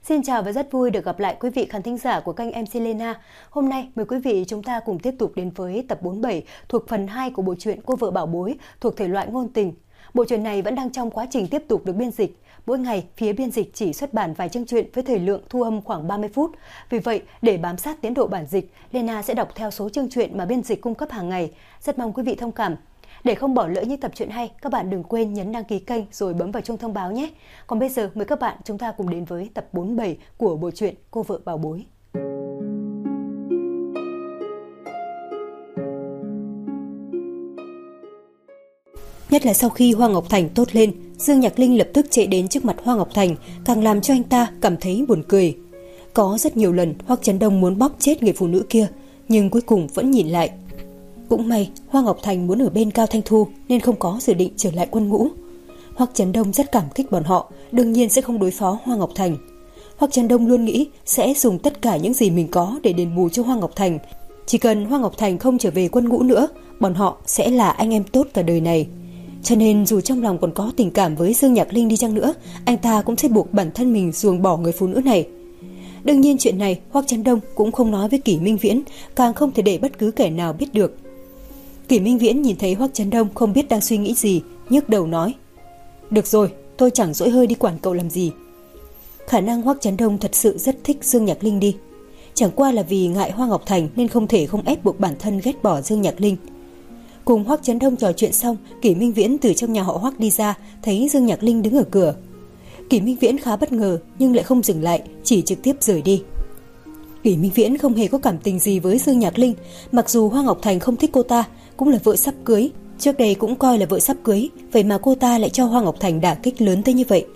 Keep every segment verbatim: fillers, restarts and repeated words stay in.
Xin chào và rất vui được gặp lại quý vị khán thính giả của kênh em xê Lena. Hôm nay mời quý vị chúng ta cùng tiếp tục đến với tập bốn mươi bảy thuộc phần hai của bộ truyện Cô vợ bảo bối thuộc thể loại ngôn tình. Bộ truyện này vẫn đang trong quá trình tiếp tục được biên dịch. Mỗi ngày, phía biên dịch chỉ xuất bản vài chương truyện với thời lượng thu âm khoảng ba mươi phút. Vì vậy, để bám sát tiến độ bản dịch, Lena sẽ đọc theo số chương truyện mà biên dịch cung cấp hàng ngày. Rất mong quý vị thông cảm. Để không bỏ lỡ những tập truyện hay, các bạn đừng quên nhấn đăng ký kênh rồi bấm vào chuông thông báo nhé. Còn bây giờ mời các bạn chúng ta cùng đến với tập bốn mươi bảy của bộ truyện Cô vợ bảo bối. Nhất là sau khi Hoa Ngọc Thành tốt lên, Dương Nhạc Linh lập tức chạy đến trước mặt Hoa Ngọc Thành, càng làm cho anh ta cảm thấy buồn cười. Có rất nhiều lần Hoắc Chấn Đông muốn bóp chết người phụ nữ kia, nhưng cuối cùng vẫn nhìn lại. Cũng may Hoa Ngọc Thành muốn ở bên Cao Thanh Thu nên không có dự định trở lại quân ngũ. Hoắc Chấn Đông rất cảm kích bọn họ, đương nhiên sẽ không đối phó Hoa Ngọc Thành. Hoắc Chấn Đông luôn nghĩ sẽ dùng tất cả những gì mình có để đền bù cho Hoa Ngọc Thành. Chỉ cần Hoa Ngọc Thành không trở về quân ngũ nữa, bọn họ sẽ là anh em tốt cả đời này. Cho nên dù trong lòng còn có tình cảm với Dương Nhạc Linh đi chăng nữa, anh ta cũng sẽ buộc bản thân mình ruồng bỏ người phụ nữ này. Đương nhiên chuyện này Hoắc Chấn Đông cũng không nói với Kỷ Minh Viễn, càng không thể để bất cứ kẻ nào biết được. Kỷ Minh Viễn nhìn thấy Hoắc Chấn Đông không biết đang suy nghĩ gì, nhức đầu nói: "Được rồi, tôi chẳng dỗi hơi đi quản cậu làm gì." Khả năng Hoắc Chấn Đông thật sự rất thích Dương Nhạc Linh đi. Chẳng qua là vì ngại Hoa Ngọc Thành nên không thể không ép buộc bản thân ghét bỏ Dương Nhạc Linh. Cùng Hoắc Chấn Đông trò chuyện xong, Kỷ Minh Viễn từ trong nhà họ Hoắc đi ra, thấy Dương Nhạc Linh đứng ở cửa. Kỷ Minh Viễn khá bất ngờ nhưng lại không dừng lại, chỉ trực tiếp rời đi. Kỷ Minh Viễn không hề có cảm tình gì với Dương Nhạc Linh, mặc dù Hoa Ngọc Thành không thích cô ta, cũng là vợ sắp cưới, trước đây cũng coi là vợ sắp cưới, vậy mà cô ta lại cho Hoa Ngọc Thành đả kích lớn tới như vậy.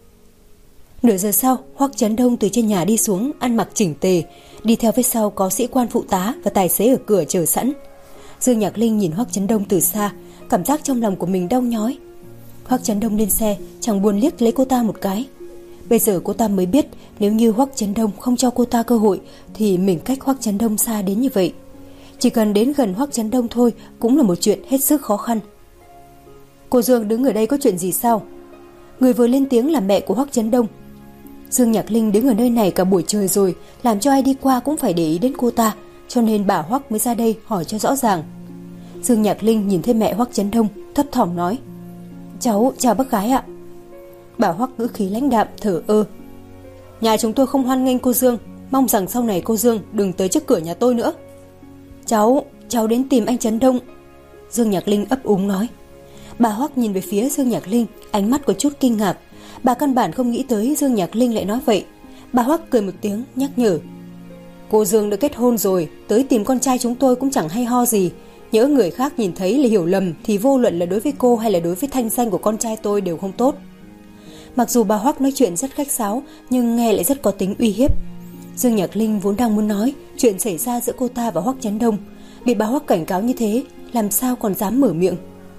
Nửa giờ sau, Hoắc Chấn Đông từ trên nhà đi xuống, ăn mặc chỉnh tề, đi theo phía sau có sĩ quan phụ tá và tài xế ở cửa chờ sẵn. Dương Nhạc Linh nhìn Hoắc Chấn Đông từ xa, cảm giác trong lòng của mình đau nhói. Hoắc Chấn Đông lên xe, chẳng buồn liếc lấy cô ta một cái. Bây giờ cô ta mới biết, nếu như Hoắc Chấn Đông không cho cô ta cơ hội thì mình cách Hoắc Chấn Đông xa đến như vậy. Chỉ cần đến gần Hoắc Chấn Đông thôi cũng là một chuyện hết sức khó khăn. "Cô Dương đứng ở đây có chuyện gì sao?" Người vừa lên tiếng là mẹ của Hoắc Chấn Đông. Dương Nhạc Linh đứng ở nơi này cả buổi trời rồi, làm cho ai đi qua cũng phải để ý đến cô ta, cho nên bà Hoắc mới ra đây hỏi cho rõ ràng. Dương Nhạc Linh nhìn thấy mẹ Hoắc Chấn Đông, thấp thỏm nói: "Cháu chào bác gái ạ." Bà Hoắc ngữ khí lãnh đạm thở ơ: "Nhà chúng tôi không hoan nghênh cô Dương, mong rằng sau này cô Dương đừng tới trước cửa nhà tôi nữa." Cháu, cháu đến tìm anh Chấn Đông." Dương Nhạc Linh ấp úng nói. Bà Hoắc nhìn về phía Dương Nhạc Linh, ánh mắt có chút kinh ngạc. Bà căn bản không nghĩ tới Dương Nhạc Linh lại nói vậy. Bà Hoắc cười một tiếng nhắc nhở: "Cô Dương đã kết hôn rồi, tới tìm con trai chúng tôi cũng chẳng hay ho gì. Nhỡ người khác nhìn thấy là hiểu lầm thì vô luận là đối với cô hay là đối với thanh danh của con trai tôi đều không tốt." Mặc dù bà Hoắc nói chuyện rất khách sáo nhưng nghe lại rất có tính uy hiếp. Dương Nhạc Linh vốn đang muốn nói chuyện xảy ra giữa cô ta và Hoắc Chấn Đông, bị bà Hoắc cảnh cáo như thế, làm sao còn dám mở miệng.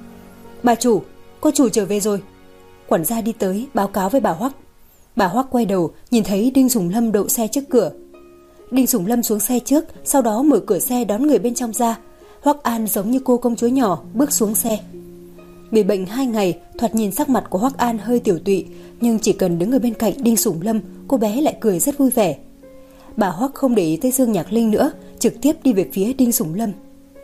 "Bà chủ, cô chủ trở về rồi." Quản gia đi tới báo cáo với bà Hoắc. Bà Hoắc quay đầu nhìn thấy Đinh Sùng Lâm đậu xe trước cửa. Đinh Sùng Lâm xuống xe trước, sau đó mở cửa xe đón người bên trong ra. Hoắc An giống như cô công chúa nhỏ bước xuống xe. Bị bệnh hai ngày, thoạt nhìn sắc mặt của Hoắc An hơi tiểu tụy, nhưng chỉ cần đứng ở bên cạnh Đinh Sùng Lâm, cô bé lại cười rất vui vẻ. Bà Hoắc không để ý tới Dương Nhạc Linh nữa, trực tiếp đi về phía Đinh Sùng Lâm.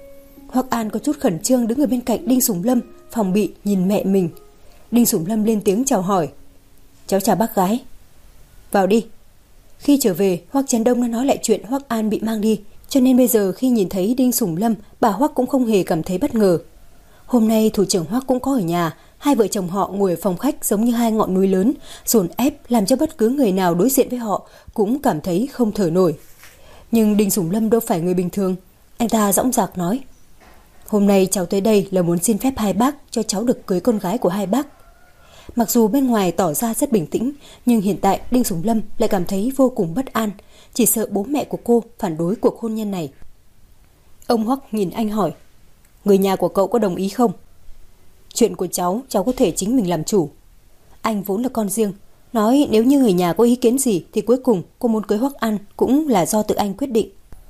Hoắc An có chút khẩn trương đứng ở bên cạnh Đinh Sùng Lâm, phòng bị nhìn mẹ mình. Đinh Sùng Lâm lên tiếng chào hỏi: "Cháu chào bác gái." "Vào đi." Khi trở về, Hoắc Chấn Đông đã nói lại chuyện Hoắc An bị mang đi, cho nên bây giờ khi nhìn thấy Đinh Sùng Lâm, bà Hoắc cũng không hề cảm thấy bất ngờ. Hôm nay thủ trưởng Hoắc cũng có ở nhà, hai vợ chồng họ ngồi ở phòng khách giống như hai ngọn núi lớn, dồn ép làm cho bất cứ người nào đối diện với họ cũng cảm thấy không thở nổi. Nhưng Đinh Sùng Lâm đâu phải người bình thường, anh ta dõng dạc nói: "Hôm nay cháu tới đây là muốn xin phép hai bác cho cháu được cưới con gái của hai bác." Mặc dù bên ngoài tỏ ra rất bình tĩnh, nhưng hiện tại Đinh Sùng Lâm lại cảm thấy vô cùng bất an, chỉ sợ bố mẹ của cô phản đối cuộc hôn nhân này. Ông Hoắc nhìn anh hỏi: "Người nhà của cậu có đồng ý không?" "Chuyện của cháu, cháu có thể chính mình làm chủ." Anh vốn là con riêng, nói nếu như người nhà có ý kiến gì thì cuối cùng cô muốn cưới Hoắc An cũng là do tự anh quyết định.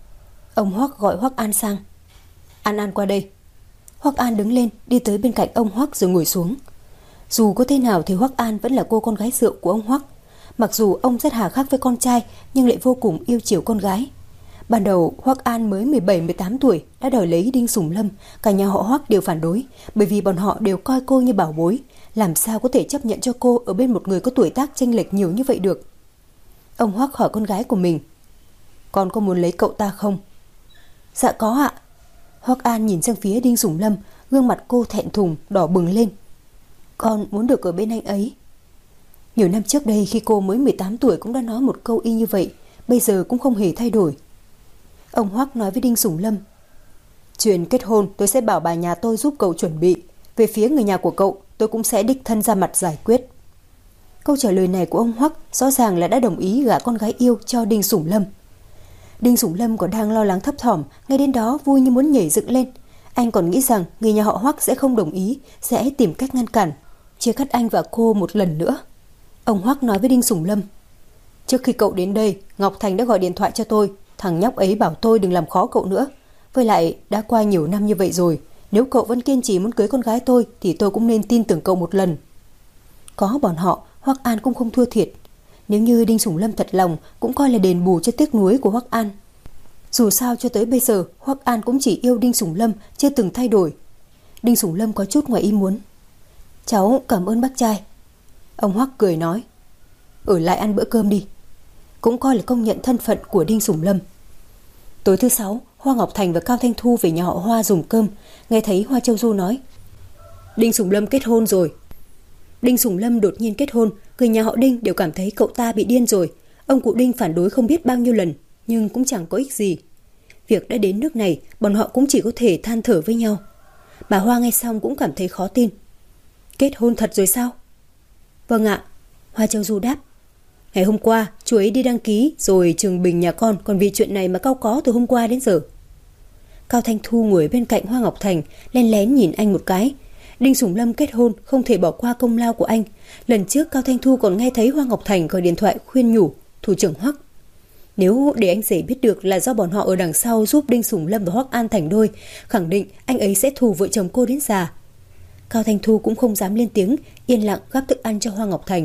Ông Hoắc gọi Hoắc An sang. "An An qua đây." Hoắc An đứng lên đi tới bên cạnh ông Hoắc rồi ngồi xuống. Dù có thế nào thì Hoắc An vẫn là cô con gái rượu của ông Hoắc. Mặc dù ông rất hà khắc với con trai nhưng lại vô cùng yêu chiều con gái. Ban đầu Hoắc An mới mười bảy mười tám tuổi đã đòi lấy Đinh Sủng Lâm, cả nhà họ Hoắc đều phản đối, bởi vì bọn họ đều coi cô như bảo bối, làm sao có thể chấp nhận cho cô ở bên một người có tuổi tác chênh lệch nhiều như vậy được. Ông Hoắc hỏi con gái của mình: "Con có muốn lấy cậu ta không?" "Dạ có ạ." Hoắc An nhìn sang phía Đinh Sủng Lâm, gương mặt cô thẹn thùng đỏ bừng lên. "Con muốn được ở bên anh ấy." Nhiều năm trước đây khi cô mới mười tám tuổi cũng đã nói một câu y như vậy, bây giờ cũng không hề thay đổi. Ông Hoắc nói với Đinh Sủng Lâm: "Chuyện kết hôn tôi sẽ bảo bà nhà tôi giúp cậu chuẩn bị, về phía người nhà của cậu tôi cũng sẽ đích thân ra mặt giải quyết." Câu trả lời này của ông Hoắc rõ ràng là đã đồng ý gả con gái yêu cho Đinh Sủng Lâm. Đinh Sủng Lâm còn đang lo lắng thấp thỏm, ngay đến đó vui như muốn nhảy dựng lên. Anh còn nghĩ rằng người nhà họ Hoắc sẽ không đồng ý, sẽ tìm cách ngăn cản, chia cắt anh và cô một lần nữa. Ông Hoắc nói với Đinh Sủng Lâm: "Trước khi cậu đến đây, Ngọc Thành đã gọi điện thoại cho tôi, thằng nhóc ấy bảo tôi đừng làm khó cậu nữa. Với lại đã qua nhiều năm như vậy rồi, nếu cậu vẫn kiên trì muốn cưới con gái tôi thì tôi cũng nên tin tưởng cậu một lần." Có bọn họ, Hoắc An cũng không thua thiệt. Nếu như Đinh Sủng Lâm thật lòng, cũng coi là đền bù cho tiếc nuối của Hoắc An. Dù sao cho tới bây giờ, Hoắc An cũng chỉ yêu Đinh Sủng Lâm, chưa từng thay đổi. Đinh Sủng Lâm có chút ngoài ý muốn. "Cháu cảm ơn bác trai." Ông Hoắc cười nói: "Ở lại ăn bữa cơm đi." Cũng coi là công nhận thân phận của Đinh Sủng Lâm. Tối thứ sáu, Hoa Ngọc Thành và Cao Thanh Thu về nhà họ Hoa dùng cơm, nghe thấy Hoa Châu Du nói: "Đinh Sủng Lâm kết hôn rồi." Đinh Sủng Lâm đột nhiên kết hôn, người nhà họ Đinh đều cảm thấy cậu ta bị điên rồi. Ông cụ Đinh phản đối không biết bao nhiêu lần, nhưng cũng chẳng có ích gì. Việc đã đến nước này, bọn họ cũng chỉ có thể than thở với nhau. Bà Hoa nghe xong cũng cảm thấy khó tin. "Kết hôn thật rồi sao?" "Vâng ạ." Hoa Châu Du đáp. "Ngày hôm qua chú ấy đi đăng ký, rồi Trường Bình nhà con còn vì chuyện này mà cau có từ hôm qua đến giờ." Cao Thanh Thu ngồi bên cạnh Hoa Ngọc Thành, lén lén nhìn anh một cái. Đinh Sủng Lâm kết hôn không thể bỏ qua công lao của anh. Lần trước Cao Thanh Thu còn nghe thấy Hoa Ngọc Thành gọi điện thoại khuyên nhủ thủ trưởng Hoắc. Nếu để anh rể biết được là do bọn họ ở đằng sau giúp Đinh Sủng Lâm và Hoắc An thành đôi, khẳng định anh ấy sẽ thù vợ chồng cô đến già. Cao Thanh Thu cũng không dám lên tiếng, yên lặng gắp thức ăn cho Hoa Ngọc Thành.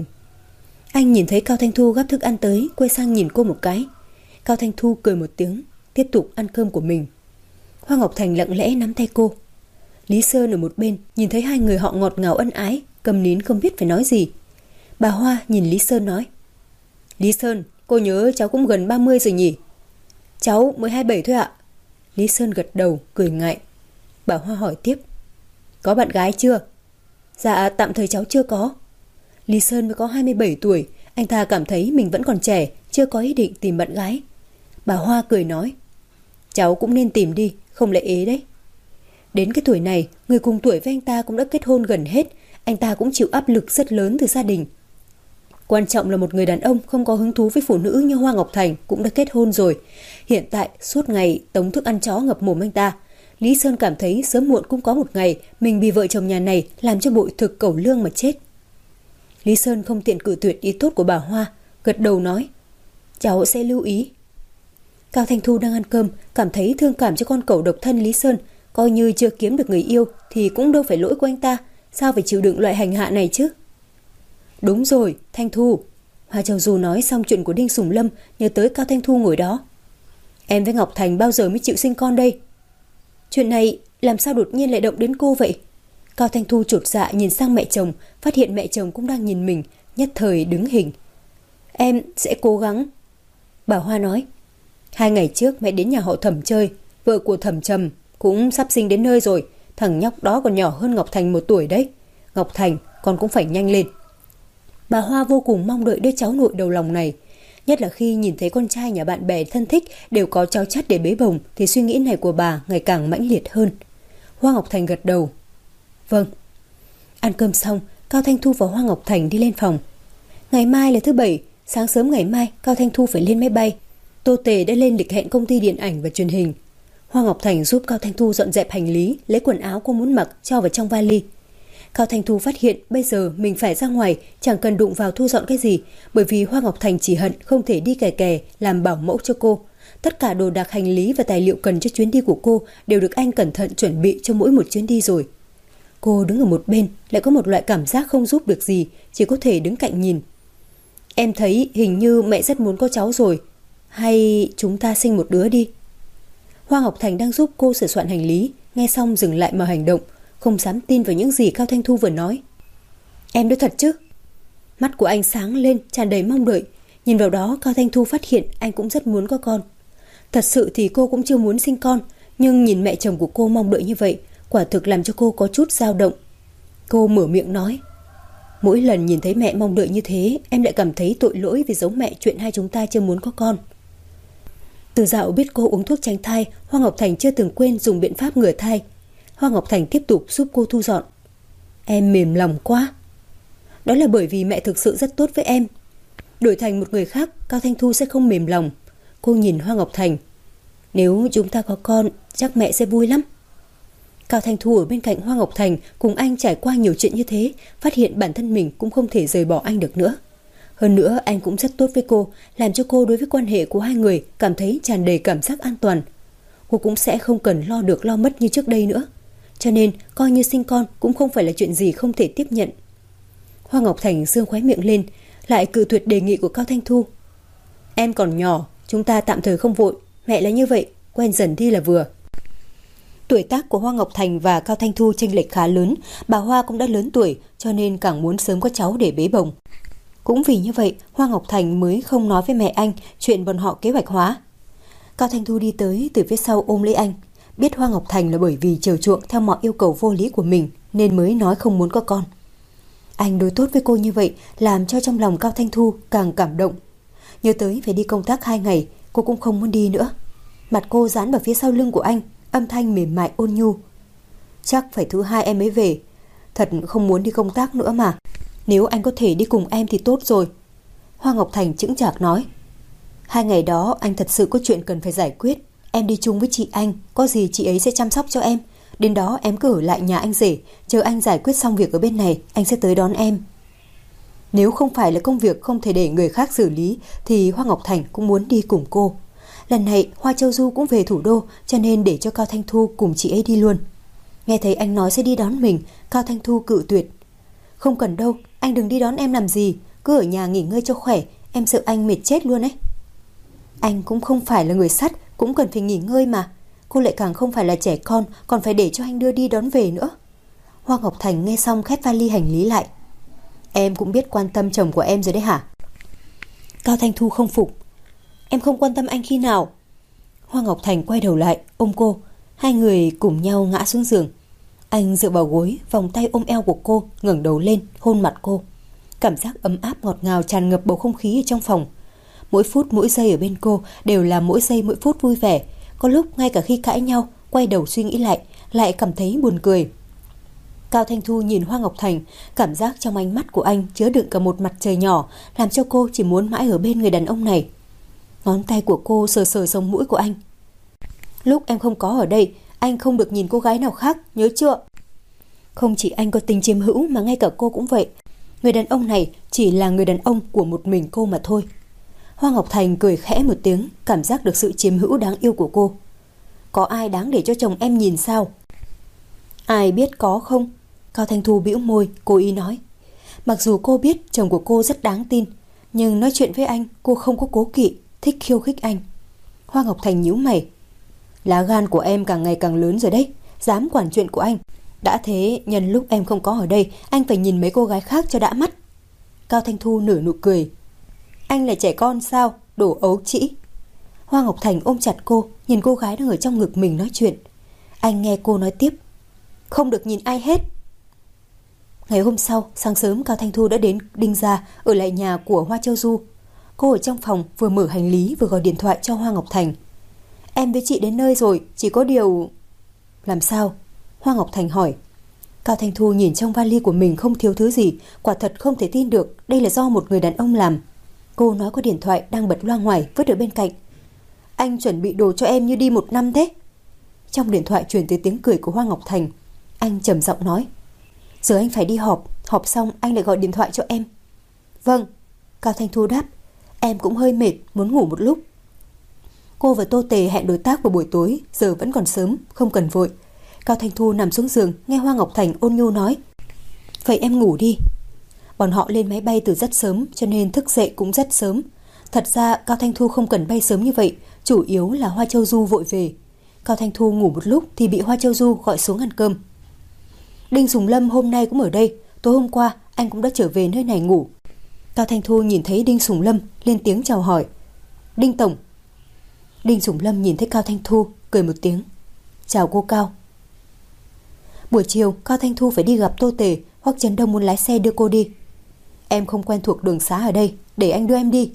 Anh nhìn thấy Cao Thanh Thu gắp thức ăn tới, quay sang nhìn cô một cái. Cao Thanh Thu cười một tiếng, tiếp tục ăn cơm của mình. Hoa Ngọc Thành lặng lẽ nắm tay cô. Lý Sơn ở một bên nhìn thấy hai người họ ngọt ngào ân ái, cầm nín không biết phải nói gì. Bà Hoa nhìn Lý Sơn nói: "Lý Sơn, cô nhớ cháu cũng gần ba mươi rồi nhỉ?" "Cháu mới hai mươi bảy thôi ạ." Lý Sơn gật đầu, cười ngại. Bà Hoa hỏi tiếp: "Có bạn gái chưa?" "Dạ tạm thời cháu chưa có." Lý Sơn mới có hai mươi bảy tuổi, anh ta cảm thấy mình vẫn còn trẻ, chưa có ý định tìm bạn gái. Bà Hoa cười nói: "Cháu cũng nên tìm đi, không lại ế đấy." Đến cái tuổi này, người cùng tuổi với anh ta cũng đã kết hôn gần hết, anh ta cũng chịu áp lực rất lớn từ gia đình. Quan trọng là một người đàn ông không có hứng thú với phụ nữ như Hoa Ngọc Thành cũng đã kết hôn rồi. Hiện tại suốt ngày tống thức ăn chó ngập mồm anh ta. Lý Sơn cảm thấy sớm muộn cũng có một ngày mình bị vợ chồng nhà này làm cho bội thực cẩu lương mà chết. Lý Sơn không tiện cự tuyệt ý tốt của bà Hoa, gật đầu nói: "Cháu sẽ lưu ý." Cao Thanh Thu đang ăn cơm, cảm thấy thương cảm cho con cẩu độc thân Lý Sơn. Coi như chưa kiếm được người yêu thì cũng đâu phải lỗi của anh ta, sao phải chịu đựng loại hành hạ này chứ. "Đúng rồi, Thanh Thu." Hoa Châu Du nói xong chuyện của Đinh Sủng Lâm, nhớ tới Cao Thanh Thu ngồi đó. "Em với Ngọc Thành bao giờ mới chịu sinh con đây?" "Chuyện này làm sao đột nhiên lại động đến cô vậy?" Cao Thanh Thu chột dạ nhìn sang mẹ chồng, phát hiện mẹ chồng cũng đang nhìn mình, nhất thời đứng hình. "Em sẽ cố gắng." Bà Hoa nói: "Hai ngày trước mẹ đến nhà họ Thẩm chơi, vợ của Thẩm Trầm cũng sắp sinh đến nơi rồi, thằng nhóc đó còn nhỏ hơn Ngọc Thành một tuổi đấy. Ngọc Thành, con cũng phải nhanh lên." Bà Hoa vô cùng mong đợi đứa cháu nội đầu lòng này, nhất là khi nhìn thấy con trai nhà bạn bè thân thích đều có cháu chắt để bế bồng thì suy nghĩ này của bà ngày càng mãnh liệt hơn. Hoa Ngọc Thành gật đầu: "Vâng." Ăn cơm xong, Cao Thanh Thu và Hoa Ngọc Thành đi lên phòng. Ngày mai là thứ bảy, sáng sớm ngày mai Cao Thanh Thu phải lên máy bay. Tô Tề đã lên lịch hẹn công ty điện ảnh và truyền hình. Hoa Ngọc Thành giúp Cao Thanh Thu dọn dẹp hành lý, lấy quần áo cô muốn mặc cho vào trong vali. Cao Thanh Thu phát hiện bây giờ mình phải ra ngoài, chẳng cần đụng vào thu dọn cái gì, bởi vì Hoa Ngọc Thành chỉ hận không thể đi kè kè làm bảo mẫu cho cô. Tất cả đồ đạc hành lý và tài liệu cần cho chuyến đi của cô đều được anh cẩn thận chuẩn bị cho mỗi một chuyến đi rồi. Cô đứng ở một bên lại có một loại cảm giác không giúp được gì, chỉ có thể đứng cạnh nhìn. Em thấy hình như mẹ rất muốn có cháu rồi. Hay chúng ta sinh một đứa đi. Hoa Ngọc Thành đang giúp cô sửa soạn hành lý, nghe xong dừng lại mà hành động, không dám tin vào những gì Cao Thanh Thu vừa nói. Em nói thật chứ? Mắt của anh sáng lên, tràn đầy mong đợi. Nhìn vào đó, Cao Thanh Thu phát hiện anh cũng rất muốn có con. Thật sự thì cô cũng chưa muốn sinh con, nhưng nhìn mẹ chồng của cô mong đợi như vậy, quả thực làm cho cô có chút dao động. Cô mở miệng nói: mỗi lần nhìn thấy mẹ mong đợi như thế, em lại cảm thấy tội lỗi vì giấu mẹ chuyện hai chúng ta chưa muốn có con. Từ dạo biết cô uống thuốc tránh thai, Hoa Ngọc Thành chưa từng quên dùng biện pháp ngừa thai. Hoa Ngọc Thành tiếp tục giúp cô thu dọn. Em mềm lòng quá. Đó là bởi vì mẹ thực sự rất tốt với em. Đổi thành một người khác, Cao Thanh Thu sẽ không mềm lòng. Cô nhìn Hoa Ngọc Thành: nếu chúng ta có con, chắc mẹ sẽ vui lắm. Cao Thanh Thu ở bên cạnh Hoa Ngọc Thành, cùng anh trải qua nhiều chuyện như thế, phát hiện bản thân mình cũng không thể rời bỏ anh được nữa. Hơn nữa anh cũng rất tốt với cô, làm cho cô đối với quan hệ của hai người cảm thấy tràn đầy cảm giác an toàn. Cô cũng sẽ không cần lo được lo mất như trước đây nữa. Cho nên coi như sinh con cũng không phải là chuyện gì không thể tiếp nhận. Hoa Ngọc Thành dương khóe miệng lên, lại cự tuyệt đề nghị của Cao Thanh Thu. Em còn nhỏ, chúng ta tạm thời không vội. Mẹ là như vậy, quen dần đi là vừa. Tuổi tác của Hoa Ngọc Thành và Cao Thanh Thu chênh lệch khá lớn. Bà Hoa cũng đã lớn tuổi, cho nên càng muốn sớm có cháu để bế bồng. Cũng vì như vậy, Hoa Ngọc Thành mới không nói với mẹ anh chuyện bọn họ kế hoạch hóa. Cao Thanh Thu đi tới từ phía sau ôm lấy anh. Biết Hoa Ngọc Thành là bởi vì chiều chuộng theo mọi yêu cầu vô lý của mình nên mới nói không muốn có con. Anh đối tốt với cô như vậy làm cho trong lòng Cao Thanh Thu càng cảm động. Nhớ tới phải đi công tác hai ngày, cô cũng không muốn đi nữa. Mặt cô dán vào phía sau lưng của anh, âm thanh mềm mại ôn nhu. Chắc phải thứ hai em mới về. Thật không muốn đi công tác nữa mà. Nếu anh có thể đi cùng em thì tốt rồi. Hoa Ngọc Thành chững chạc nói. Hai ngày đó anh thật sự có chuyện cần phải giải quyết. Em đi chung với chị anh, có gì chị ấy sẽ chăm sóc cho em. Đến đó em cứ ở lại nhà anh rể, chờ anh giải quyết xong việc ở bên này, anh sẽ tới đón em. Nếu không phải là công việc không thể để người khác xử lý thì Hoa Ngọc Thành cũng muốn đi cùng cô. Lần này Hoa Châu Du cũng về thủ đô, cho nên để cho Cao Thanh Thu cùng chị ấy đi luôn. Nghe thấy anh nói sẽ đi đón mình, Cao Thanh Thu cự tuyệt. Không cần đâu, anh đừng đi đón em làm gì, cứ ở nhà nghỉ ngơi cho khỏe, em sợ anh mệt chết luôn ấy. Anh cũng không phải là người sắt, cũng cần phải nghỉ ngơi mà. Cô lại càng không phải là trẻ con, còn phải để cho anh đưa đi đón về nữa. Hoa Ngọc Thành nghe xong khép vali hành lý lại. Em cũng biết quan tâm chồng của em rồi đấy hả? Cao Thanh Thu không phục. Em không quan tâm anh khi nào? Hoa Ngọc Thành quay đầu lại ôm cô. Hai người cùng nhau ngã xuống giường. Anh dựa vào gối, vòng tay ôm eo của cô, ngẩng đầu lên hôn mặt cô. Cảm giác ấm áp ngọt ngào tràn ngập bầu không khí ở trong phòng. Mỗi phút mỗi giây ở bên cô đều là mỗi giây mỗi phút vui vẻ. Có lúc ngay cả khi cãi nhau, quay đầu suy nghĩ lại, lại cảm thấy buồn cười. Cao Thanh Thu nhìn Hoa Ngọc Thành, cảm giác trong ánh mắt của anh chứa đựng cả một mặt trời nhỏ, làm cho cô chỉ muốn mãi ở bên người đàn ông này. Ngón tay của cô sờ sờ sống mũi của anh. Lúc em không có ở đây, anh không được nhìn cô gái nào khác, nhớ chưa? Không chỉ anh có tình chiếm hữu mà ngay cả cô cũng vậy. Người đàn ông này chỉ là người đàn ông của một mình cô mà thôi. Hoa Ngọc Thành cười khẽ một tiếng, cảm giác được sự chiếm hữu đáng yêu của cô. Có ai đáng để cho chồng em nhìn sao? Ai biết có không? Cao Thanh Thu bĩu môi, cố ý nói. Mặc dù cô biết chồng của cô rất đáng tin, nhưng nói chuyện với anh cô không có cố kỵ, thích khiêu khích anh. Hoa Ngọc Thành nhíu mày. Lá gan của em càng ngày càng lớn rồi đấy, dám quản chuyện của anh. Đã thế, nhân lúc em không có ở đây, anh phải nhìn mấy cô gái khác cho đã mắt. Cao Thanh Thu nở nụ cười. Anh là trẻ con sao? Đồ ấu trĩ. Hoa Ngọc Thành ôm chặt cô, nhìn cô gái đang ở trong ngực mình nói chuyện. Anh nghe cô nói tiếp. Không được nhìn ai hết. Ngày hôm sau, sáng sớm Cao Thanh Thu đã đến Đinh Gia, ở lại nhà của Hoa Châu Du. Cô ở trong phòng vừa mở hành lý vừa gọi điện thoại cho Hoa Ngọc Thành. Em với chị đến nơi rồi, chỉ có điều... Làm sao? Hoa Ngọc Thành hỏi. Cao Thanh Thu nhìn trong vali của mình không thiếu thứ gì, quả thật không thể tin được đây là do một người đàn ông làm. Cô nói có điện thoại đang bật loa ngoài vứt ở bên cạnh. Anh chuẩn bị đồ cho em như đi một năm thế. Trong điện thoại truyền tới tiếng cười của Hoa Ngọc Thành. Anh trầm giọng nói. Giờ anh phải đi họp, họp xong anh lại gọi điện thoại cho em. Vâng. Cao Thanh Thu đáp. Em cũng hơi mệt, muốn ngủ một lúc. Cô và Tô Tề hẹn đối tác vào buổi tối, giờ vẫn còn sớm, không cần vội. Cao Thanh Thu nằm xuống giường, nghe Hoa Ngọc Thành ôn nhu nói. Vậy em ngủ đi. Bọn họ lên máy bay từ rất sớm cho nên thức dậy cũng rất sớm. Thật ra Cao Thanh Thu không cần bay sớm như vậy, chủ yếu là Hoa Châu Du vội về. Cao Thanh Thu ngủ một lúc thì bị Hoa Châu Du gọi xuống ăn cơm. Đinh Sùng Lâm hôm nay cũng ở đây, tối hôm qua anh cũng đã trở về nơi này ngủ. Cao Thanh Thu nhìn thấy Đinh Sùng Lâm lên tiếng chào hỏi. Đinh Tổng. Đinh Sùng Lâm nhìn thấy Cao Thanh Thu cười một tiếng. Chào cô Cao. Buổi chiều Cao Thanh Thu phải đi gặp Tô Tề, Hoắc Chấn Đông muốn lái xe đưa cô đi. Em không quen thuộc đường xá ở đây, để anh đưa em đi.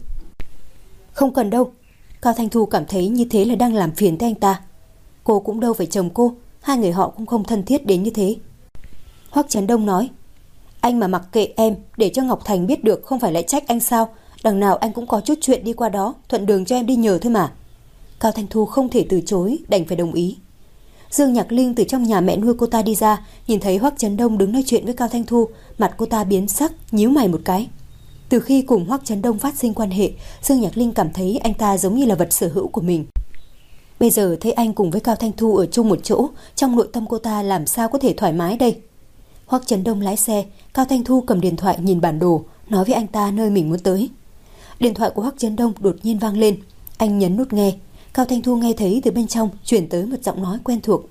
Không cần đâu. Cao Thanh Thu cảm thấy như thế là đang làm phiền tới anh ta. Cô cũng đâu phải chồng cô, hai người họ cũng không thân thiết đến như thế. Hoắc Chấn Đông nói, anh mà mặc kệ em để cho Ngọc Thành biết được không phải lại trách anh sao, đằng nào anh cũng có chút chuyện đi qua đó, thuận đường cho em đi nhờ thôi mà. Cao Thanh Thu không thể từ chối, đành phải đồng ý. Dương Nhạc Linh từ trong nhà mẹ nuôi cô ta đi ra, nhìn thấy Hoắc Chấn Đông đứng nói chuyện với Cao Thanh Thu, mặt cô ta biến sắc, nhíu mày một cái. Từ khi cùng Hoắc Chấn Đông phát sinh quan hệ, Dương Nhạc Linh cảm thấy anh ta giống như là vật sở hữu của mình. Bây giờ thấy anh cùng với Cao Thanh Thu ở chung một chỗ, trong nội tâm cô ta làm sao có thể thoải mái đây. Hoắc Chấn Đông lái xe, Cao Thanh Thu cầm điện thoại nhìn bản đồ, nói với anh ta nơi mình muốn tới. Điện thoại của Hoắc Chấn Đông đột nhiên vang lên, anh nhấn nút nghe. Cao Thanh Thu nghe thấy từ bên trong chuyển tới một giọng nói quen thuộc.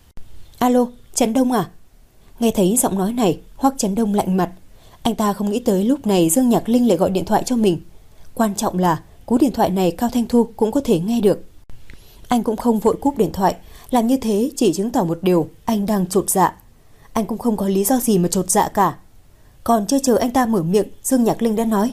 Alo, Chấn Đông à? Nghe thấy giọng nói này, Hoắc Chấn Đông lạnh mặt. Anh ta không nghĩ tới lúc này Dương Nhạc Linh lại gọi điện thoại cho mình. Quan trọng là cú điện thoại này Cao Thanh Thu cũng có thể nghe được. Anh cũng không vội cúp điện thoại, làm như thế chỉ chứng tỏ một điều, anh đang chột dạ. Anh cũng không có lý do gì mà chột dạ cả. Còn chưa chờ anh ta mở miệng, Dương Nhạc Linh đã nói,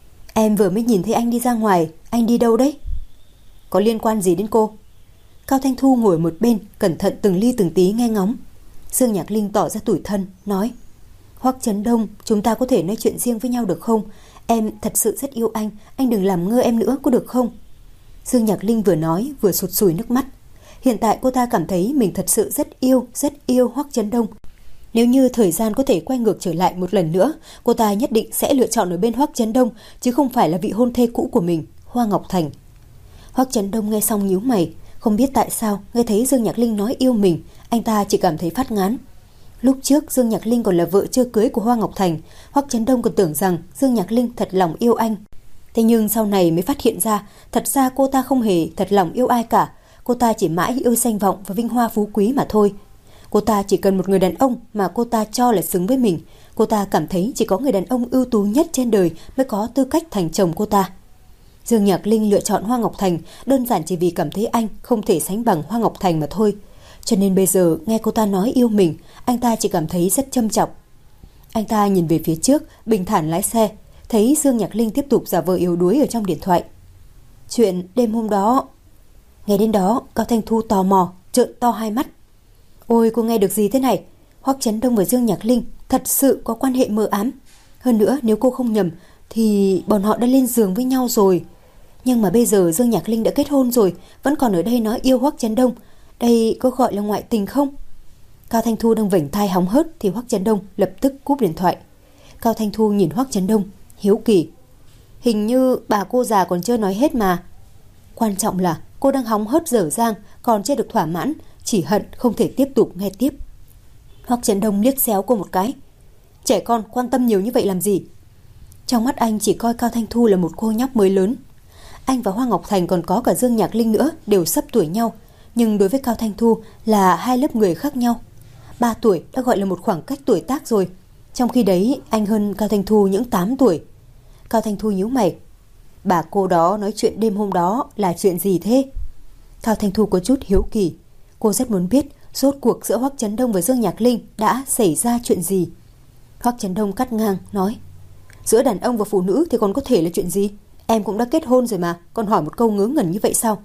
em vừa mới nhìn thấy anh đi ra ngoài, anh đi đâu đấy? Có liên quan gì đến cô? Cao Thanh Thu ngồi một bên, cẩn thận từng ly từng tí nghe ngóng. Dương Nhạc Linh tỏ ra tủi thân, nói, Hoắc Chấn Đông, chúng ta có thể nói chuyện riêng với nhau được không? Em thật sự rất yêu anh, anh đừng làm ngơ em nữa, có được không? Dương Nhạc Linh vừa nói vừa sụt sùi nước mắt. Hiện tại cô ta cảm thấy mình thật sự rất yêu, rất yêu Hoắc Chấn Đông. Nếu như thời gian có thể quay ngược trở lại một lần nữa, cô ta nhất định sẽ lựa chọn ở bên Hoắc Chấn Đông, chứ không phải là vị hôn thê cũ của mình, Hoa Ngọc Thành. Hoắc Chấn Đông nghe xong nhíu mày, không biết tại sao nghe thấy Dương Nhạc Linh nói yêu mình, anh ta chỉ cảm thấy phát ngán. Lúc trước Dương Nhạc Linh còn là vợ chưa cưới của Hoa Ngọc Thành, Hoắc Chấn Đông còn tưởng rằng Dương Nhạc Linh thật lòng yêu anh. Thế nhưng sau này mới phát hiện ra, thật ra cô ta không hề thật lòng yêu ai cả, cô ta chỉ mãi yêu danh vọng và vinh hoa phú quý mà thôi. Cô ta chỉ cần một người đàn ông mà cô ta cho là xứng với mình. Cô ta cảm thấy chỉ có người đàn ông ưu tú nhất trên đời mới có tư cách thành chồng cô ta. Dương Nhạc Linh lựa chọn Hoa Ngọc Thành đơn giản chỉ vì cảm thấy anh không thể sánh bằng Hoa Ngọc Thành mà thôi. Cho nên bây giờ nghe cô ta nói yêu mình, anh ta chỉ cảm thấy rất châm chọc. Anh ta nhìn về phía trước, bình thản lái xe, thấy Dương Nhạc Linh tiếp tục giả vờ yếu đuối ở trong điện thoại. Chuyện đêm hôm đó... Nghe đến đó, Cao Thanh Thu tò mò, trợn to hai mắt. Ôi, cô nghe được gì thế này? Hoắc Chấn Đông và Dương Nhạc Linh thật sự có quan hệ mờ ám. Hơn nữa, nếu cô không nhầm thì bọn họ đã lên giường với nhau rồi. Nhưng mà bây giờ Dương Nhạc Linh đã kết hôn rồi, vẫn còn ở đây nói yêu Hoắc Chấn Đông. Đây có gọi là ngoại tình không? Cao Thanh Thu đang vểnh tai hóng hớt thì Hoắc Chấn Đông lập tức cúp điện thoại. Cao Thanh Thu nhìn Hoắc Chấn Đông, hiếu kỳ. Hình như bà cô già còn chưa nói hết mà. Quan trọng là cô đang hóng hớt dở dang, còn chưa được thỏa mãn, chỉ hận không thể tiếp tục nghe tiếp. Hoắc Chấn Đông liếc xéo cô một cái. Trẻ con quan tâm nhiều như vậy làm gì? Trong mắt anh chỉ coi Cao Thanh Thu là một cô nhóc mới lớn. Anh và Hoa Ngọc Thành còn có cả Dương Nhạc Linh nữa, đều sắp tuổi nhau. Nhưng đối với Cao Thanh Thu là hai lớp người khác nhau. Ba tuổi đã gọi là một khoảng cách tuổi tác rồi. Trong khi đấy anh hơn Cao Thanh Thu những tám tuổi. Cao Thanh Thu nhíu mày. Bà cô đó nói chuyện đêm hôm đó là chuyện gì thế? Cao Thanh Thu có chút hiếu kỳ. Cô rất muốn biết rốt cuộc giữa Hoắc Chấn Đông và Dương Nhạc Linh đã xảy ra chuyện gì. Hoắc Chấn Đông cắt ngang nói, giữa đàn ông và phụ nữ thì còn có thể là chuyện gì? Em cũng đã kết hôn rồi mà, còn hỏi một câu ngớ ngẩn như vậy sao?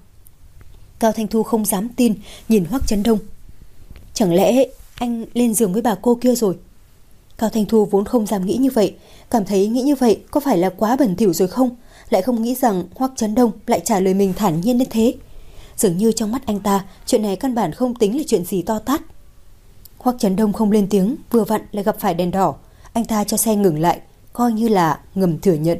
Cao Thanh Thu không dám tin, nhìn Hoắc Chấn Đông. Chẳng lẽ anh lên giường với bà cô kia rồi? Cao Thanh Thu vốn không dám nghĩ như vậy, cảm thấy nghĩ như vậy có phải là quá bẩn thỉu rồi không? Lại không nghĩ rằng Hoắc Chấn Đông lại trả lời mình thản nhiên đến thế. Dường như trong mắt anh ta, chuyện này căn bản không tính là chuyện gì to tát. Hoắc Chấn Đông không lên tiếng, vừa vặn lại gặp phải đèn đỏ. Anh ta cho xe ngừng lại, coi như là ngầm thừa nhận.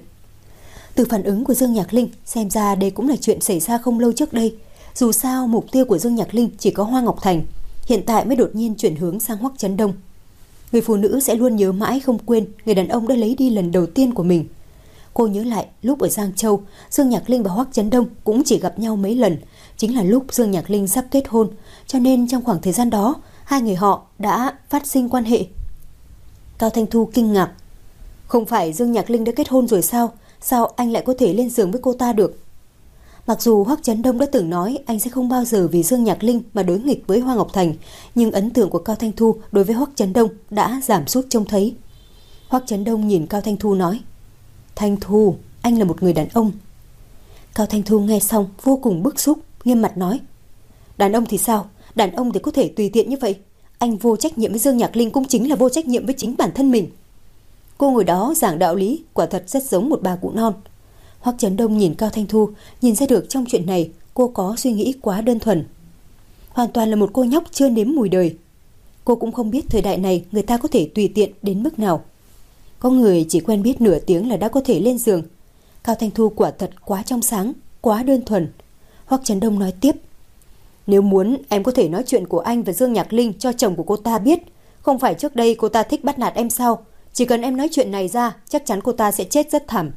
Từ phản ứng của Dương Nhạc Linh, xem ra đây cũng là chuyện xảy ra không lâu trước đây. Dù sao, mục tiêu của Dương Nhạc Linh chỉ có Hoa Ngọc Thành, hiện tại mới đột nhiên chuyển hướng sang Hoắc Chấn Đông. Người phụ nữ sẽ luôn nhớ mãi không quên người đàn ông đã lấy đi lần đầu tiên của mình. Cô nhớ lại lúc ở Giang Châu, Dương Nhạc Linh và Hoắc Chấn Đông cũng chỉ gặp nhau mấy lần, chính là lúc Dương Nhạc Linh sắp kết hôn, cho nên trong khoảng thời gian đó, hai người họ đã phát sinh quan hệ. Cao Thanh Thu kinh ngạc. Không phải Dương Nhạc Linh đã kết hôn rồi sao? Sao anh lại có thể lên giường với cô ta được? Mặc dù Hoắc Chấn Đông đã từng nói anh sẽ không bao giờ vì Dương Nhạc Linh mà đối nghịch với Hoa Ngọc Thành, nhưng ấn tượng của Cao Thanh Thu đối với Hoắc Chấn Đông đã giảm sút trông thấy. Hoắc Chấn Đông nhìn Cao Thanh Thu nói: Thanh Thu, anh là một người đàn ông. Cao Thanh Thu nghe xong vô cùng bức xúc, nghiêm mặt nói: Đàn ông thì sao? Đàn ông thì có thể tùy tiện như vậy? Anh vô trách nhiệm với Dương Nhạc Linh cũng chính là vô trách nhiệm với chính bản thân mình. Cô ngồi đó giảng đạo lý, quả thật rất giống một bà cụ non. Hoắc Chấn Đông nhìn Cao Thanh Thu, nhìn ra được trong chuyện này cô có suy nghĩ quá đơn thuần. Hoàn toàn là một cô nhóc chưa nếm mùi đời. Cô cũng không biết thời đại này người ta có thể tùy tiện đến mức nào. Có người chỉ quen biết nửa tiếng là đã có thể lên giường. Cao Thanh Thu quả thật quá trong sáng, quá đơn thuần. Hoắc Chấn Đông nói tiếp: Nếu muốn, em có thể nói chuyện của anh và Dương Nhạc Linh cho chồng của cô ta biết. Không phải trước đây cô ta thích bắt nạt em sao? Chỉ cần em nói chuyện này ra, chắc chắn cô ta sẽ chết rất thảm.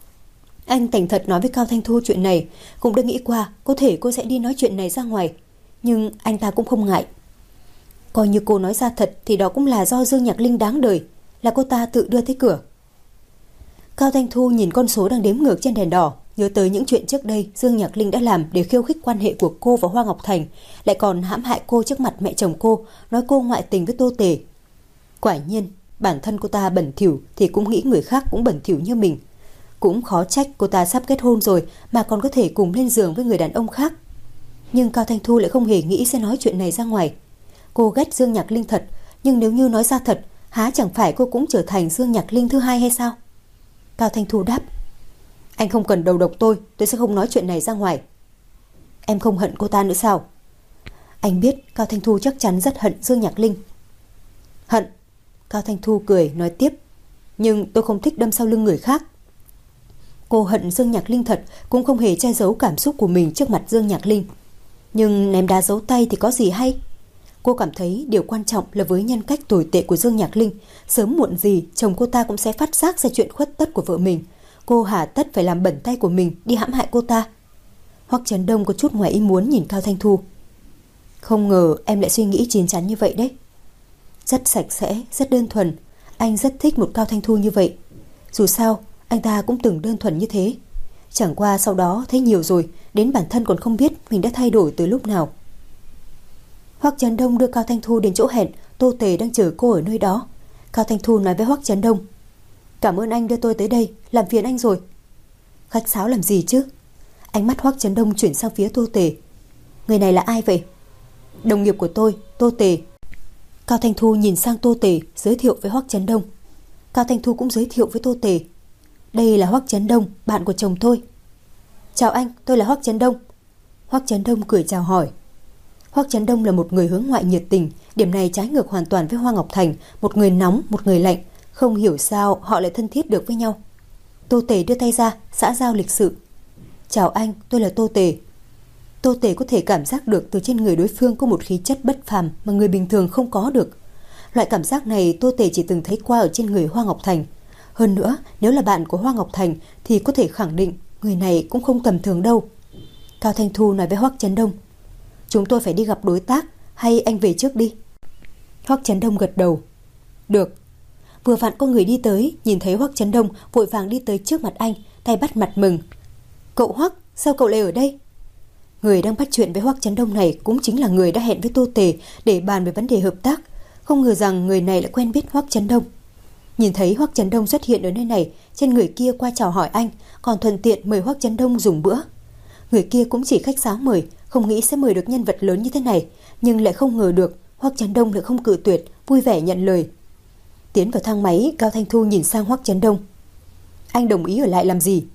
Anh thành thật nói với Cao Thanh Thu chuyện này, cũng đã nghĩ qua có thể cô sẽ đi nói chuyện này ra ngoài, nhưng anh ta cũng không ngại. Coi như cô nói ra thật thì đó cũng là do Dương Nhạc Linh đáng đời, là cô ta tự đưa tới cửa. Cao Thanh Thu nhìn con số đang đếm ngược trên đèn đỏ, nhớ tới những chuyện trước đây Dương Nhạc Linh đã làm để khiêu khích quan hệ của cô và Hoa Ngọc Thành, lại còn hãm hại cô trước mặt mẹ chồng cô, nói cô ngoại tình với Tô Tề. Quả nhiên, bản thân cô ta bẩn thỉu thì cũng nghĩ người khác cũng bẩn thỉu như mình. Cũng khó trách cô ta sắp kết hôn rồi mà còn có thể cùng lên giường với người đàn ông khác. Nhưng Cao Thanh Thu lại không hề nghĩ sẽ nói chuyện này ra ngoài. Cô ghét Dương Nhạc Linh thật, nhưng nếu như nói ra thật, há chẳng phải cô cũng trở thành Dương Nhạc Linh thứ hai hay sao? Cao Thanh Thu đáp: Anh không cần đầu độc tôi, tôi sẽ không nói chuyện này ra ngoài. Em không hận cô ta nữa sao? Anh biết Cao Thanh Thu chắc chắn rất hận Dương Nhạc Linh. Hận. Cao Thanh Thu cười nói tiếp: Nhưng tôi không thích đâm sau lưng người khác. Cô hận Dương Nhạc Linh thật, cũng không hề che giấu cảm xúc của mình trước mặt Dương Nhạc Linh. Nhưng ném đá giấu tay thì có gì hay? Cô cảm thấy điều quan trọng là với nhân cách tồi tệ của Dương Nhạc Linh, sớm muộn gì chồng cô ta cũng sẽ phát giác ra chuyện khuất tất của vợ mình. Cô hà tất phải làm bẩn tay của mình đi hãm hại cô ta. Hoắc Chấn Đông có chút ngoài ý muốn nhìn Cao Thanh Thu. Không ngờ em lại suy nghĩ chín chắn như vậy đấy. Rất sạch sẽ, rất đơn thuần. Anh rất thích một Cao Thanh Thu như vậy. Dù sao anh ta cũng từng đơn thuần như thế. Chẳng qua sau đó thấy nhiều rồi, đến bản thân còn không biết mình đã thay đổi từ lúc nào. Hoắc Chấn Đông đưa Cao Thanh Thu đến chỗ hẹn. Tô Tề đang chờ cô ở nơi đó. Cao Thanh Thu nói với Hoắc Chấn Đông: Cảm ơn anh đưa tôi tới đây, làm phiền anh rồi. Khách sáo làm gì chứ? Ánh mắt Hoắc Chấn Đông chuyển sang phía Tô Tề. Người này là ai vậy? Đồng nghiệp của tôi, Tô Tề. Cao Thanh Thu nhìn sang Tô Tề, giới thiệu với Hoắc Chấn Đông. Cao Thanh Thu cũng giới thiệu với Tô Tề. Đây là Hoắc Chấn Đông, bạn của chồng tôi. Chào anh, tôi là Hoắc Chấn Đông. Hoắc Chấn Đông cười chào hỏi. Hoắc Chấn Đông là một người hướng ngoại nhiệt tình, điểm này trái ngược hoàn toàn với Hoa Ngọc Thành, một người nóng, một người lạnh, không hiểu sao họ lại thân thiết được với nhau. Tô Tề đưa tay ra, xã giao lịch sự. Chào anh, tôi là Tô Tề. Tô Tề có thể cảm giác được từ trên người đối phương có một khí chất bất phàm mà người bình thường không có được. Loại cảm giác này Tô Tề chỉ từng thấy qua ở trên người Hoa Ngọc Thành. Hơn nữa, nếu là bạn của Hoa Ngọc Thành thì có thể khẳng định người này cũng không tầm thường đâu. Cao Thanh Thu nói với Hoắc Chấn Đông: Chúng tôi phải đi gặp đối tác, hay anh về trước đi? Hoắc Chấn Đông gật đầu. Được. Vừa vặn có người đi tới, nhìn thấy Hoắc Chấn Đông vội vàng đi tới trước mặt anh, tay bắt mặt mừng. Cậu Hoắc, sao cậu lại ở đây? Người đang bắt chuyện với Hoắc Chấn Đông này cũng chính là người đã hẹn với Tô Tề để bàn về vấn đề hợp tác. Không ngờ rằng người này lại quen biết Hoắc Chấn Đông. Nhìn thấy Hoắc Chấn Đông xuất hiện ở nơi này, trên người kia qua chào hỏi anh, còn thuận tiện mời Hoắc Chấn Đông dùng bữa. Người kia cũng chỉ khách sáo mời, không nghĩ sẽ mời được nhân vật lớn như thế này, nhưng lại không ngờ được Hoắc Chấn Đông lại không cự tuyệt, vui vẻ nhận lời. Tiến vào thang máy, Cao Thanh Thu nhìn sang Hoắc Chấn Đông. Anh đồng ý ở lại làm gì?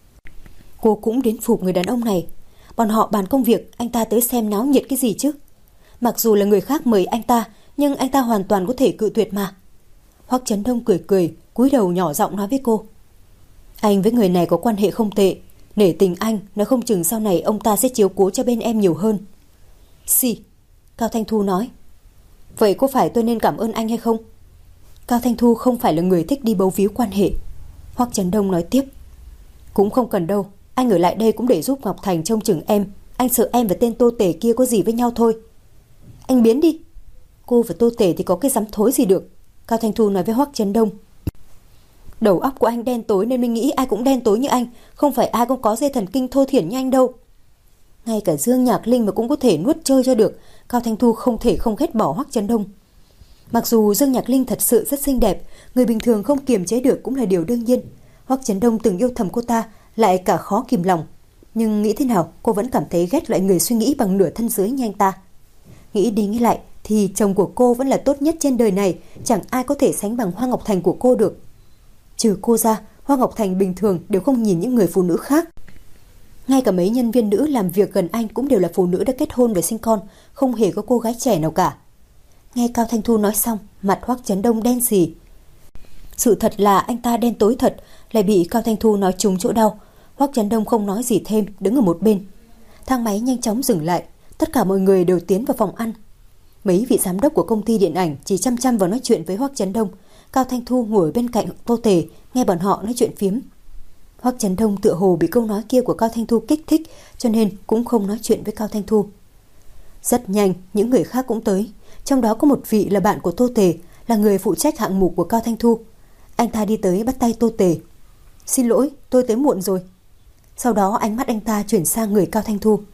Cô cũng đến phục người đàn ông này. Bọn họ bàn công việc, anh ta tới xem náo nhiệt cái gì chứ? Mặc dù là người khác mời anh ta, nhưng anh ta hoàn toàn có thể cự tuyệt mà. Hoắc Chấn Đông cười cười, cúi đầu nhỏ giọng nói với cô. Anh với người này có quan hệ không tệ, nể tình anh, nói không chừng sau này ông ta sẽ chiếu cố cho bên em nhiều hơn. Xì, Cao Thanh Thu nói. Vậy có phải tôi nên cảm ơn anh hay không? Cao Thanh Thu không phải là người thích đi bấu víu quan hệ. Hoắc Chấn Đông nói tiếp. Cũng không cần đâu, anh ở lại đây cũng để giúp Ngọc Thành trông chừng em. Anh sợ em và tên Tô Tể kia có gì với nhau thôi. Anh biến đi. Cô và Tô Tể thì có cái dám thối gì được, Cao Thanh Thu nói với Hoắc Chấn Đông. Đầu óc của anh đen tối nên mình nghĩ ai cũng đen tối như anh. Không phải ai cũng có dây thần kinh thô thiển như anh đâu. Ngay cả Dương Nhạc Linh mà cũng có thể nuốt chơi cho được. Cao Thanh Thu không thể không ghét bỏ Hoắc Chấn Đông. Mặc dù Dương Nhạc Linh thật sự rất xinh đẹp, người bình thường không kiềm chế được cũng là điều đương nhiên. Hoắc Chấn Đông từng yêu thầm cô ta, lại cả khó kìm lòng. Nhưng nghĩ thế nào cô vẫn cảm thấy ghét loại người suy nghĩ bằng nửa thân dưới như anh ta. Nghĩ đi nghĩ lại thì chồng của cô vẫn là tốt nhất trên đời này. Chẳng ai có thể sánh bằng Hoa Ngọc Thành của cô được. Trừ cô ra, Hoa Ngọc Thành bình thường đều không nhìn những người phụ nữ khác. Ngay cả mấy nhân viên nữ làm việc gần anh cũng đều là phụ nữ đã kết hôn và sinh con, không hề có cô gái trẻ nào cả. Nghe Cao Thanh Thu nói xong, mặt Hoắc Chấn Đông đen sì. Sự thật là anh ta đen tối thật, lại bị Cao Thanh Thu nói trúng chỗ đau. Hoắc Chấn Đông không nói gì thêm, đứng ở một bên. Thang máy nhanh chóng dừng lại, tất cả mọi người đều tiến vào phòng ăn. Mấy vị giám đốc của công ty điện ảnh chỉ chăm chăm vào nói chuyện với Hoắc Chấn Đông. Cao Thanh Thu ngồi bên cạnh Tô Tề, nghe bọn họ nói chuyện phiếm. Hoắc Chấn Đông tựa hồ bị câu nói kia của Cao Thanh Thu kích thích, cho nên cũng không nói chuyện với Cao Thanh Thu. Rất nhanh, những người khác cũng tới. Trong đó có một vị là bạn của Tô Tề, là người phụ trách hạng mục của Cao Thanh Thu. Anh ta đi tới bắt tay Tô Tề. Xin lỗi, tôi tới muộn rồi. Sau đó ánh mắt anh ta chuyển sang người Cao Thanh Thu.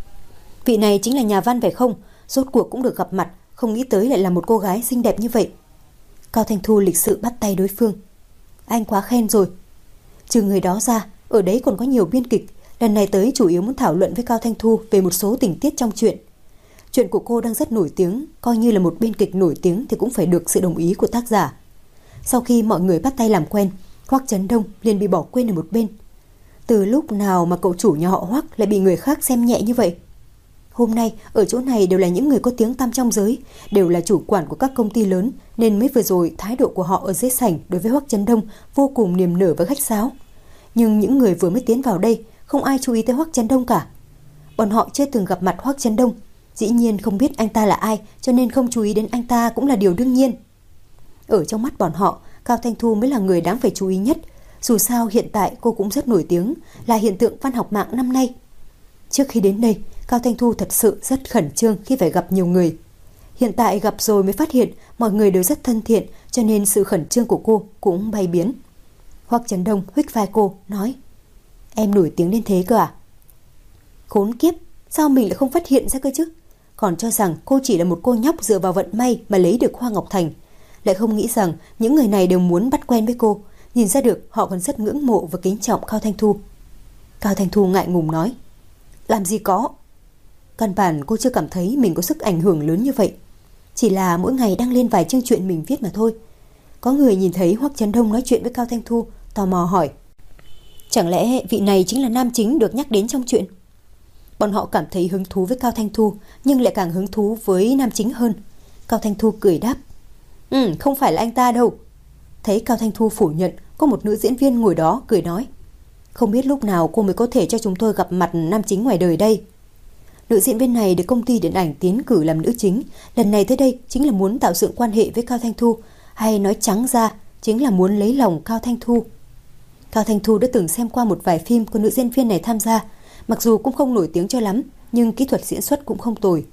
Vị này chính là nhà văn phải không? Rốt cuộc cũng được gặp mặt, không nghĩ tới lại là một cô gái xinh đẹp như vậy. Cao Thanh Thu lịch sự bắt tay đối phương. Anh quá khen rồi. Trừ người đó ra, ở đấy còn có nhiều biên kịch. Lần này tới chủ yếu muốn thảo luận với Cao Thanh Thu về một số tình tiết trong truyện. Chuyện của cô đang rất nổi tiếng, coi như là một biên kịch nổi tiếng thì cũng phải được sự đồng ý của tác giả. Sau khi mọi người bắt tay làm quen, Hoắc Chấn Đông liền bị bỏ quên ở một bên. Từ lúc nào mà cậu chủ nhà họ Hoắc lại bị người khác xem nhẹ như vậy? Hôm nay ở chỗ này đều là những người có tiếng tăm trong giới, đều là chủ quản của các công ty lớn, nên mới vừa rồi thái độ của họ ở dưới sảnh đối với Hoắc Chấn Đông vô cùng niềm nở và khách sáo. Nhưng những người vừa mới tiến vào đây không ai chú ý tới Hoắc Chấn Đông cả. Bọn họ chưa từng gặp mặt Hoắc Chấn Đông, dĩ nhiên không biết anh ta là ai, cho nên không chú ý đến anh ta cũng là điều đương nhiên. Ở trong mắt bọn họ, Cao Thanh Thu mới là người đáng phải chú ý nhất. Dù sao hiện tại cô cũng rất nổi tiếng, là hiện tượng văn học mạng năm nay. Trước khi đến đây, Cao Thanh Thu thật sự rất khẩn trương khi phải gặp nhiều người. Hiện tại gặp rồi mới phát hiện mọi người đều rất thân thiện, cho nên sự khẩn trương của cô cũng bay biến. Hoắc Chấn Đông huých vai cô, nói: Em nổi tiếng đến thế cơ à? Khốn kiếp, sao mình lại không phát hiện ra cơ chứ? Còn cho rằng cô chỉ là một cô nhóc dựa vào vận may mà lấy được Hoa Ngọc Thành. Lại không nghĩ rằng những người này đều muốn bắt quen với cô. Nhìn ra được họ còn rất ngưỡng mộ và kính trọng Cao Thanh Thu. Cao Thanh Thu ngại ngùng nói: Làm gì có. Căn bản cô chưa cảm thấy mình có sức ảnh hưởng lớn như vậy. Chỉ là mỗi ngày đăng lên vài chương truyện mình viết mà thôi. Có người nhìn thấy Hoắc Chấn Đông nói chuyện với Cao Thanh Thu, tò mò hỏi: Chẳng lẽ vị này chính là nam chính được nhắc đến trong truyện? Bọn họ cảm thấy hứng thú với Cao Thanh Thu, nhưng lại càng hứng thú với nam chính hơn. Cao Thanh Thu cười đáp: Ừ, không phải là anh ta đâu. Thấy Cao Thanh Thu phủ nhận, có một nữ diễn viên ngồi đó cười nói: Không biết lúc nào cô mới có thể cho chúng tôi gặp mặt nam chính ngoài đời đây. Nữ diễn viên này được công ty điện ảnh tiến cử làm nữ chính, lần này tới đây chính là muốn tạo dựng quan hệ với Cao Thanh Thu, hay nói trắng ra chính là muốn lấy lòng Cao Thanh Thu. Cao Thanh Thu đã từng xem qua một vài phim của nữ diễn viên này tham gia, mặc dù cũng không nổi tiếng cho lắm, nhưng kỹ thuật diễn xuất cũng không tồi.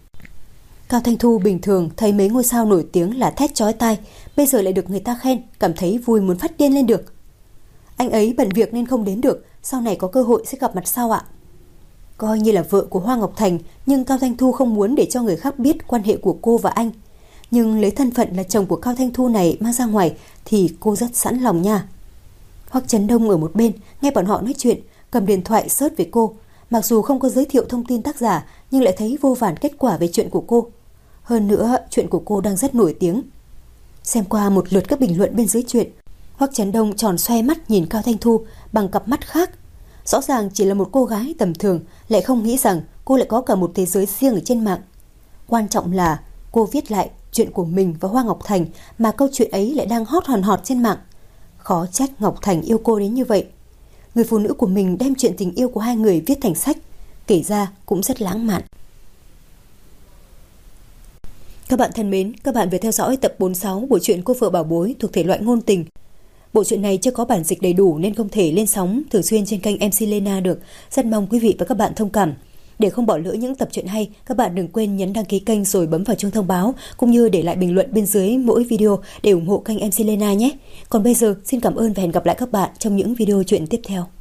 Cao Thanh Thu bình thường thấy mấy ngôi sao nổi tiếng là thét chói tai, bây giờ lại được người ta khen, cảm thấy vui muốn phát điên lên được. Anh ấy bận việc nên không đến được, sau này có cơ hội sẽ gặp mặt sau ạ. Coi như là vợ của Hoa Ngọc Thành, nhưng Cao Thanh Thu không muốn để cho người khác biết quan hệ của cô và anh. Nhưng lấy thân phận là chồng của Cao Thanh Thu này mang ra ngoài thì cô rất sẵn lòng nha. Hoắc Chấn Đông ở một bên, nghe bọn họ nói chuyện, cầm điện thoại search về cô. Mặc dù không có giới thiệu thông tin tác giả, nhưng lại thấy vô vàn kết quả về chuyện của cô. Hơn nữa, chuyện của cô đang rất nổi tiếng. Xem qua một lượt các bình luận bên dưới chuyện, Hoắc Chấn Đông tròn xoe mắt nhìn Cao Thanh Thu bằng cặp mắt khác. Rõ ràng chỉ là một cô gái tầm thường, lại không nghĩ rằng cô lại có cả một thế giới riêng ở trên mạng. Quan trọng là cô viết lại chuyện của mình và Hoa Ngọc Thành, mà câu chuyện ấy lại đang hot hòn hot trên mạng. Khó trách Ngọc Thành yêu cô đến như vậy. Người phụ nữ của mình đem chuyện tình yêu của hai người viết thành sách, kể ra cũng rất lãng mạn. Các bạn thân mến, các bạn vừa theo dõi tập bốn mươi sáu bộ truyện Cô vợ bảo bối thuộc thể loại ngôn tình. Bộ truyện này chưa có bản dịch đầy đủ nên không thể lên sóng thường xuyên trên kênh em xê Lena được. Rất mong quý vị và các bạn thông cảm. Để không bỏ lỡ những tập truyện hay, các bạn đừng quên nhấn đăng ký kênh rồi bấm vào chuông thông báo cũng như để lại bình luận bên dưới mỗi video để ủng hộ kênh em xê Lena nhé. Còn bây giờ, xin cảm ơn và hẹn gặp lại các bạn trong những video truyện tiếp theo.